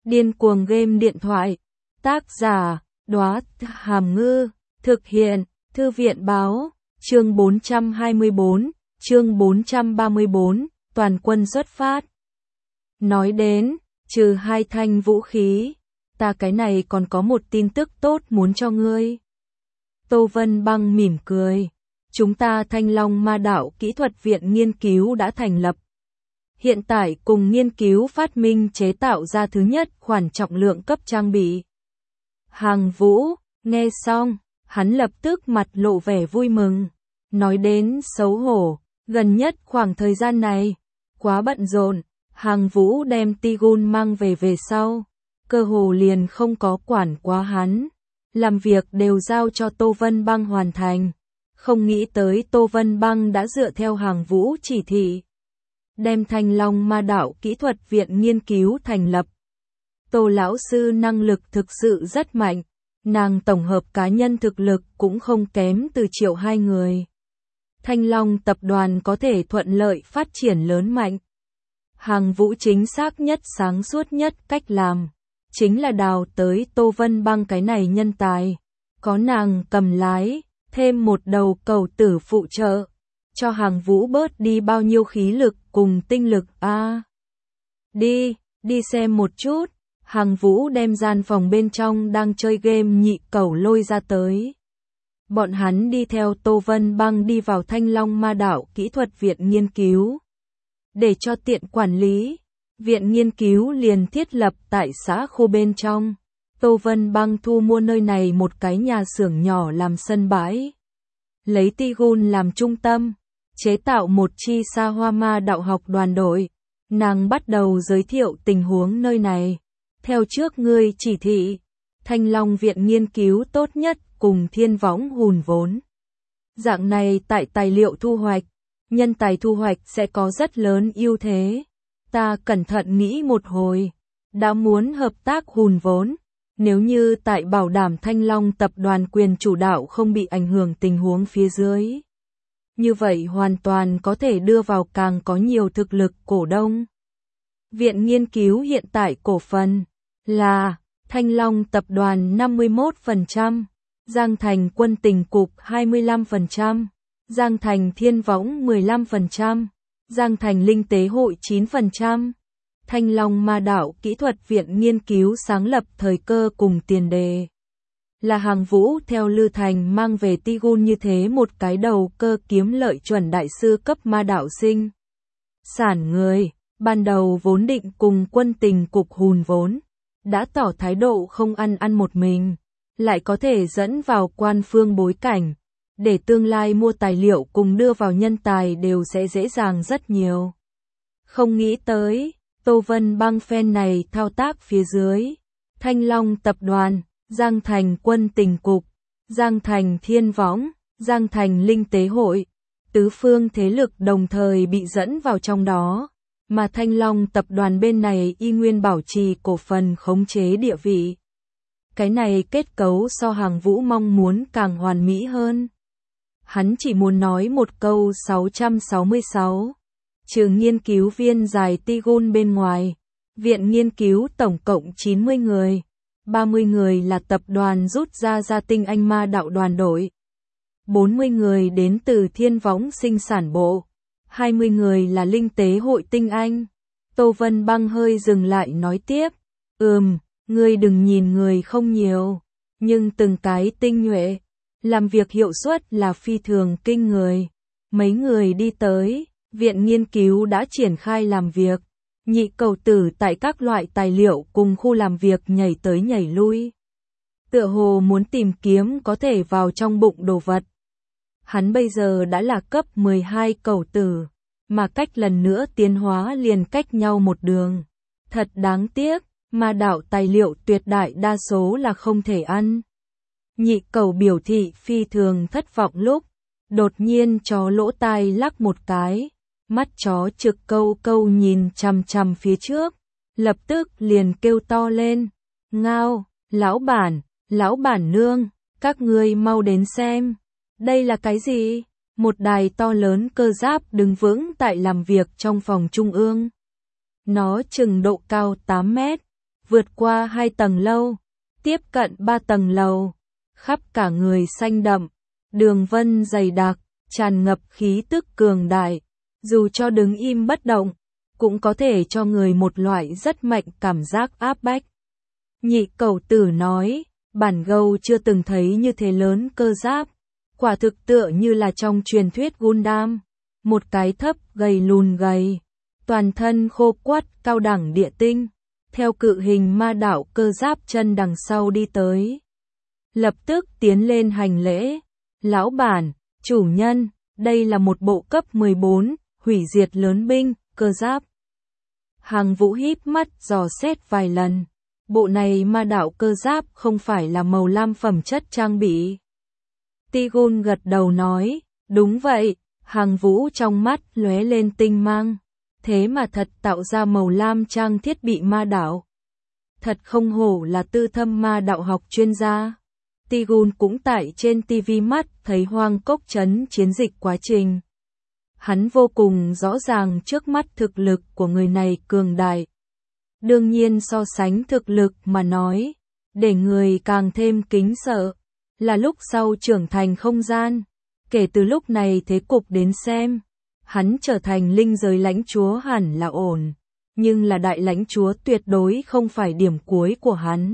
Điên cuồng game điện thoại. Tác giả, Đóa Hàm Ngư. Thực hiện, Thư viện báo. Chương 424, chương 434, toàn quân xuất phát. Nói đến, trừ 2 thanh vũ khí, ta cái này còn có một tin tức tốt muốn cho ngươi. Tô Vân Băng mỉm cười. Chúng ta Thanh Long Ma Đạo Kỹ thuật Viện nghiên cứu đã thành lập. Hiện tại cùng nghiên cứu phát minh chế tạo ra thứ nhất khoản trọng lượng cấp trang bị. Hàng Vũ, nghe xong, hắn lập tức mặt lộ vẻ vui mừng. Nói đến xấu hổ, gần nhất khoảng thời gian này, quá bận rộn, Hàng Vũ đem Tigun mang về sau, cơ hồ liền không có quản quá hắn. Làm việc đều giao cho Tô Vân Băng hoàn thành. Không nghĩ tới Tô Vân Băng đã dựa theo Hàng Vũ chỉ thị, đem Thanh Long Ma Đạo Kỹ thuật Viện nghiên cứu thành lập. Tô lão sư năng lực thực sự rất mạnh, nàng tổng hợp cá nhân thực lực cũng không kém từ Triệu hai người. Thanh Long tập đoàn có thể thuận lợi phát triển lớn mạnh. Hàng Vũ chính xác nhất sáng suốt nhất cách làm, chính là đào tới Tô Vân Băng cái này nhân tài. Có nàng cầm lái, thêm một đầu cầu tử phụ trợ, cho Hàng Vũ bớt đi bao nhiêu khí lực cùng tinh lực a. Đi xem một chút. Hàng Vũ đem gian phòng bên trong đang chơi game nhị cẩu lôi ra tới. Bọn hắn đi theo Tô Vân Băng đi vào Thanh Long Ma Đạo Kỹ thuật Viện nghiên cứu. Để cho tiện quản lý, viện nghiên cứu liền thiết lập tại xã khu bên trong. Tô Vân Băng thu mua nơi này một cái nhà xưởng nhỏ làm sân bãi. Lấy Tigun làm trung tâm, chế tạo một chi Sa Hoa Ma Đạo học đoàn đội. Nàng bắt đầu giới thiệu tình huống nơi này. Theo trước ngươi chỉ thị, Thanh Long Viện nghiên cứu tốt nhất cùng Thiên Võng hùn vốn. Dạng này tại tài liệu thu hoạch, nhân tài thu hoạch sẽ có rất lớn ưu thế. Ta cẩn thận nghĩ một hồi, đã muốn hợp tác hùn vốn. Nếu như tại bảo đảm Thanh Long tập đoàn quyền chủ đạo không bị ảnh hưởng tình huống phía dưới, như vậy hoàn toàn có thể đưa vào càng có nhiều thực lực cổ đông. Viện nghiên cứu hiện tại cổ phần là Thanh Long tập đoàn 51%, Giang Thành Quân Tình Cục 25%, Giang Thành Thiên Võng 15%, Giang Thành Linh Tế Hội 9%. Thanh Long Ma Đạo Kỹ thuật Viện nghiên cứu sáng lập thời cơ cùng tiền đề là Hàng Vũ theo Lư Thành mang về Tigun như thế một cái đầu cơ kiếm lợi chuẩn đại sư cấp ma đạo sinh. Sản người, ban đầu vốn định cùng Quân Tình Cục hùn vốn, đã tỏ thái độ không ăn một mình, lại có thể dẫn vào quan phương bối cảnh, để tương lai mua tài liệu cùng đưa vào nhân tài đều sẽ dễ dàng rất nhiều. Không nghĩ tới, Tô Vân Băng phen này thao tác phía dưới, Thanh Long tập đoàn, Giang Thành Quân Tình Cục, Giang Thành Thiên Võng, Giang Thành Linh Tế Hội, tứ phương thế lực đồng thời bị dẫn vào trong đó, mà Thanh Long tập đoàn bên này y nguyên bảo trì cổ phần khống chế địa vị. Cái này kết cấu so Hàng Vũ mong muốn càng hoàn mỹ hơn. Hắn chỉ muốn nói một câu 666. Trừ nghiên cứu viên giải Tigun bên ngoài, viện nghiên cứu tổng cộng 90 người, 30 người là tập đoàn rút ra tinh anh ma đạo đoàn đội, 40 người đến từ Thiên Võng sinh sản bộ, 20 người là Linh Tế Hội tinh anh. Tô Vân Băng hơi dừng lại nói tiếp, ngươi đừng nhìn người không nhiều, nhưng từng cái tinh nhuệ, làm việc hiệu suất là phi thường kinh người. Mấy người đi tới, viện nghiên cứu đã triển khai làm việc, nhị cầu tử tại các loại tài liệu cùng khu làm việc nhảy tới nhảy lui. Tựa hồ muốn tìm kiếm có thể vào trong bụng đồ vật. Hắn bây giờ đã là cấp 12 cầu tử, mà cách lần nữa tiến hóa liền cách nhau một đường. Thật đáng tiếc, ma đạo tài liệu tuyệt đại đa số là không thể ăn. Nhị cầu biểu thị phi thường thất vọng lúc, đột nhiên chó lỗ tai lắc một cái, mắt chó trực câu nhìn chằm chằm phía trước, lập tức liền kêu to lên, ngao, lão bản nương, các ngươi mau đến xem, đây là cái gì? Một đài to lớn cơ giáp đứng vững tại làm việc trong phòng trung ương. Nó chừng độ cao 8 mét, vượt qua 2 tầng lâu, tiếp cận 3 tầng lầu, khắp cả người xanh đậm, đường vân dày đặc, tràn ngập khí tức cường đại, dù cho đứng im bất động, cũng có thể cho người một loại rất mạnh cảm giác áp bách. Nhị Cẩu Tử nói, bản Gâu chưa từng thấy như thế lớn cơ giáp, quả thực tựa như là trong truyền thuyết Gundam, một cái thấp gầy lùn gầy, toàn thân khô quắt cao đẳng địa tinh, theo cự hình ma đạo cơ giáp chân đằng sau đi tới. Lập tức tiến lên hành lễ, lão bản, chủ nhân, đây là một bộ cấp 14, hủy diệt lớn binh, cơ giáp. Hàng Vũ híp mắt dò xét vài lần, bộ này ma đạo cơ giáp không phải là màu lam phẩm chất trang bị. Tigun gật đầu nói, đúng vậy, Hàng Vũ trong mắt lóe lên tinh mang, thế mà thật tạo ra màu lam trang thiết bị ma đạo. Thật không hổ là tư thâm ma đạo học chuyên gia. Tigun cũng tại trên TV mắt thấy Hoang Cốc Trấn chiến dịch quá trình. Hắn vô cùng rõ ràng trước mắt thực lực của người này cường đại. Đương nhiên so sánh thực lực mà nói, để người càng thêm kính sợ, là lúc sau trưởng thành không gian. Kể từ lúc này thế cục đến xem, hắn trở thành linh giới lãnh chúa hẳn là ổn, nhưng là đại lãnh chúa tuyệt đối không phải điểm cuối của hắn.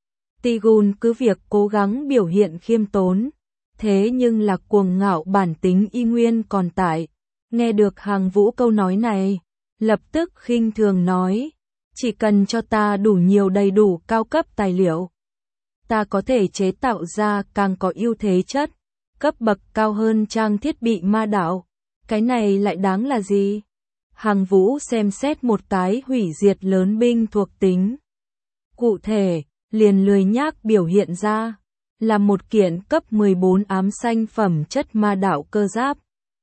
Tigun cứ việc cố gắng biểu hiện khiêm tốn, thế nhưng là cuồng ngạo bản tính y nguyên còn tại. Nghe được Hàng Vũ câu nói này, lập tức khinh thường nói, chỉ cần cho ta đủ nhiều đầy đủ cao cấp tài liệu, ta có thể chế tạo ra càng có ưu thế chất, cấp bậc cao hơn trang thiết bị ma đạo. Cái này lại đáng là gì? Hàng Vũ xem xét một cái hủy diệt lớn binh thuộc tính. Cụ thể, liền lười nhác biểu hiện ra, là một kiện cấp 14 ám xanh phẩm chất ma đạo cơ giáp.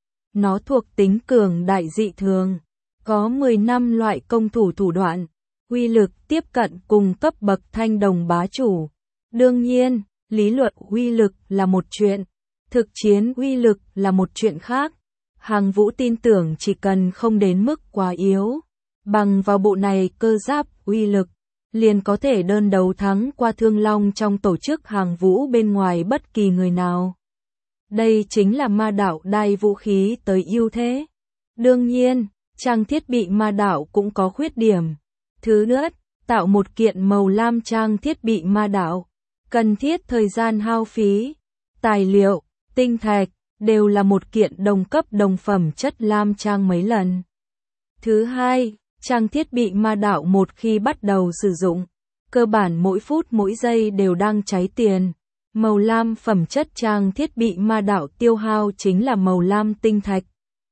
Nó thuộc tính cường đại dị thường, có 10 năm loại công thủ thủ đoạn, uy lực tiếp cận cùng cấp bậc thanh đồng bá chủ. Đương nhiên, lý luận uy lực là một chuyện, thực chiến uy lực là một chuyện khác. Hàng Vũ tin tưởng chỉ cần không đến mức quá yếu, bằng vào bộ này cơ giáp uy lực, liền có thể đơn đấu thắng qua Thương Long trong tổ chức Hàng Vũ bên ngoài bất kỳ người nào. Đây chính là ma đạo đai vũ khí tới ưu thế. Đương nhiên, trang thiết bị ma đạo cũng có khuyết điểm. Thứ nhất, tạo một kiện màu lam trang thiết bị ma đạo, cần thiết thời gian hao phí, tài liệu, tinh thạch, đều là một kiện đồng cấp đồng phẩm chất lam trang mấy lần. Thứ hai, trang thiết bị ma đạo một khi bắt đầu sử dụng, cơ bản mỗi phút mỗi giây đều đang cháy tiền. Màu lam phẩm chất trang thiết bị ma đạo tiêu hao chính là màu lam tinh thạch.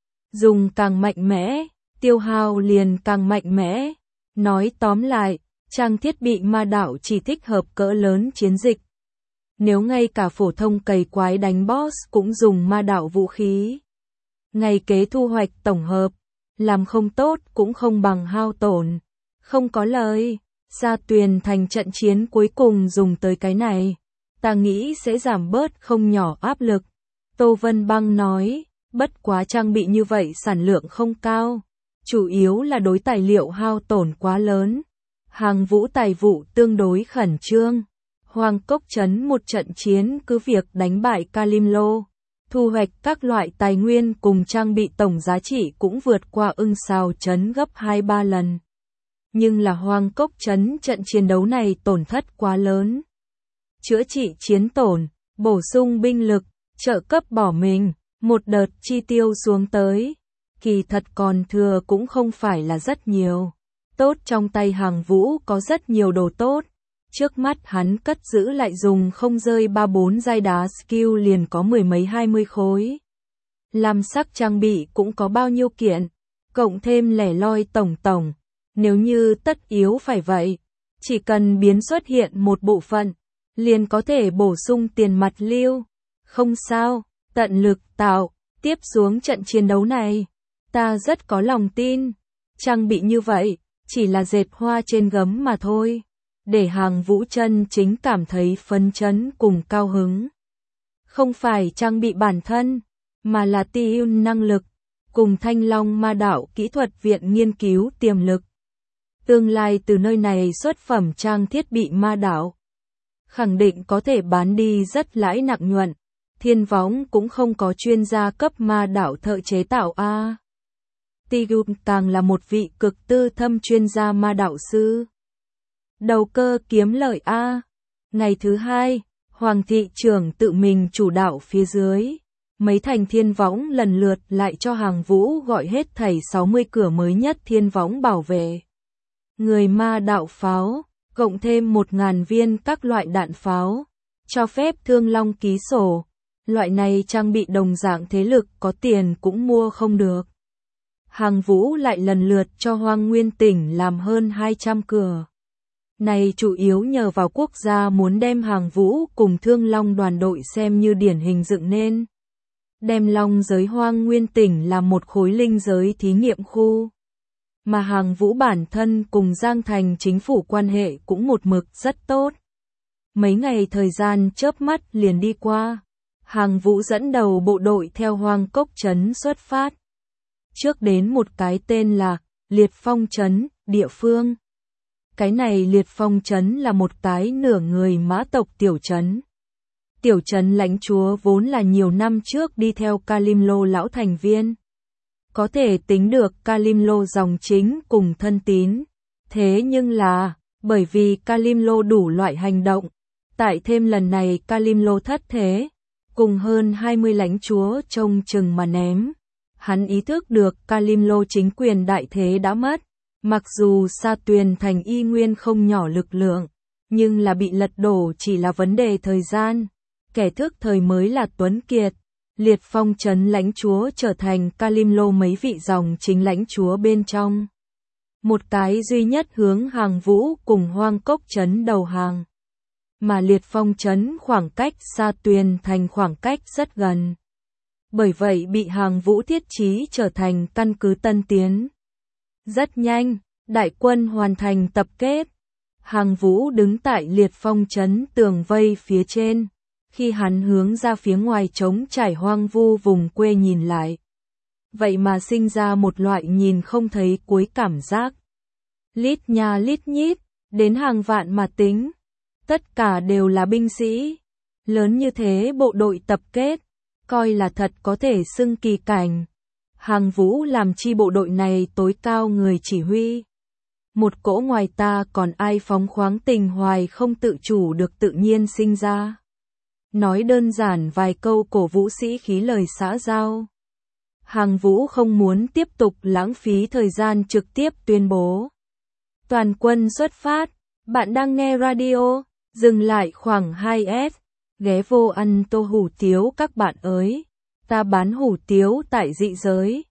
Dùng càng mạnh mẽ, tiêu hao liền càng mạnh mẽ. Nói tóm lại, trang thiết bị ma đạo chỉ thích hợp cỡ lớn chiến dịch. Nếu ngay cả phổ thông cày quái đánh boss cũng dùng ma đạo vũ khí, ngày kế thu hoạch tổng hợp, làm không tốt cũng không bằng hao tổn. Không có lời, Sa Tuyền Thành trận chiến cuối cùng dùng tới cái này, ta nghĩ sẽ giảm bớt không nhỏ áp lực. Tô Vân Băng nói, bất quá trang bị như vậy sản lượng không cao, chủ yếu là đối tài liệu hao tổn quá lớn. Hàng Vũ tài vụ tương đối khẩn trương. Hoang Cốc Trấn một trận chiến cứ việc đánh bại Kalim Lô, thu hoạch các loại tài nguyên cùng trang bị tổng giá trị cũng vượt qua Ưng Sào Trấn gấp 2-3 lần. Nhưng là Hoang Cốc Trấn trận chiến đấu này tổn thất quá lớn. Chữa trị chiến tổn, bổ sung binh lực, trợ cấp bỏ mình, một đợt chi tiêu xuống tới. Kỳ thật còn thừa cũng không phải là rất nhiều. Tốt trong tay Hàng Vũ có rất nhiều đồ tốt. Trước mắt hắn cất giữ lại dùng không rơi 3-4 giai đá skill liền có mười mấy 20 khối. Lam sắc trang bị cũng có bao nhiêu kiện, cộng thêm lẻ loi tổng. Nếu như tất yếu phải vậy, chỉ cần biến xuất hiện một bộ phận, liền có thể bổ sung tiền mặt lưu. Không sao, tận lực tạo, tiếp xuống trận chiến đấu này. Ta rất có lòng tin, trang bị như vậy, chỉ là dệt hoa trên gấm mà thôi. Để Hàng Vũ chân chính cảm thấy phấn chấn cùng cao hứng. Không phải trang bị bản thân, mà là tiêu năng lực, cùng Thanh Long ma đạo kỹ thuật viện nghiên cứu tiềm lực. Tương lai từ nơi này xuất phẩm trang thiết bị ma đạo. Khẳng định có thể bán đi rất lãi nặng nhuận. Thiên Võng cũng không có chuyên gia cấp ma đạo thợ chế tạo a. Tigum Tàng là một vị cực tư thâm chuyên gia ma đạo sư. Đầu cơ kiếm lợi a. Ngày thứ hai, Hoàng thị trưởng tự mình chủ đạo phía dưới. Mấy thành Thiên Võng lần lượt lại cho Hàng Vũ gọi hết thảy 60 cửa mới nhất Thiên Võng bảo vệ. Người ma đạo pháo, cộng thêm 1.000 viên các loại đạn pháo, cho phép Thương Long ký sổ. Loại này trang bị đồng dạng thế lực có tiền cũng mua không được. Hàng Vũ lại lần lượt cho Hoang Nguyên tỉnh làm hơn 200 cửa. Này chủ yếu nhờ vào quốc gia muốn đem Hàng Vũ cùng Thương Long đoàn đội xem như điển hình dựng nên. Đem Long giới Hoang Nguyên tỉnh làm một khối linh giới thí nghiệm khu. Mà Hàng Vũ bản thân cùng Giang Thành chính phủ quan hệ cũng một mực rất tốt. Mấy ngày thời gian chớp mắt liền đi qua. Hàng Vũ dẫn đầu bộ đội theo Hoang Cốc Trấn xuất phát. Trước đến một cái tên là Liệt Phong Trấn, địa phương. Cái này Liệt Phong Trấn là một cái nửa người mã tộc tiểu trấn. Tiểu trấn lãnh chúa vốn là nhiều năm trước đi theo Kalim Lô lão thành viên. Có thể tính được Kalim Lô dòng chính cùng thân tín. Thế nhưng là, bởi vì Kalim Lô đủ loại hành động, tại thêm lần này Kalim Lô thất thế, cùng hơn 20 lãnh chúa trông chừng mà ném. Hắn ý thức được Kalim Lô chính quyền đại thế đã mất. Mặc dù Sa Tuyền thành y nguyên không nhỏ lực lượng, nhưng là bị lật đổ chỉ là vấn đề thời gian. Kẻ thức thời mới là Tuấn Kiệt. Liệt Phong Trấn lãnh chúa trở thành Kalim Lô mấy vị dòng chính lãnh chúa bên trong. Một cái duy nhất hướng Hàng Vũ cùng Hoang Cốc Trấn đầu hàng. Mà Liệt Phong Trấn khoảng cách Sa Tuyền thành khoảng cách rất gần. Bởi vậy bị Hàng Vũ thiết trí trở thành căn cứ tân tiến. Rất nhanh, đại quân hoàn thành tập kết. Hàng Vũ đứng tại Liệt Phong Trấn tường vây phía trên. Khi hắn hướng ra phía ngoài trống trải hoang vu vùng quê nhìn lại. Vậy mà sinh ra một loại nhìn không thấy cuối cảm giác. Lít nha lít nhít, đến hàng vạn mà tính. Tất cả đều là binh sĩ. Lớn như thế bộ đội tập kết, coi là thật có thể xưng kỳ cảnh. Hàng Vũ làm chi bộ đội này tối cao người chỉ huy. Một cỗ ngoài ta còn ai phóng khoáng tình hoài không tự chủ được tự nhiên sinh ra. Nói đơn giản vài câu cổ vũ sĩ khí lời xã giao. Hàng Vũ không muốn tiếp tục lãng phí thời gian trực tiếp tuyên bố. Toàn quân xuất phát, bạn đang nghe radio, dừng lại khoảng 2S, ghé vô ăn tô hủ tiếu các bạn ơi. Ta bán hủ tiếu tại dị giới.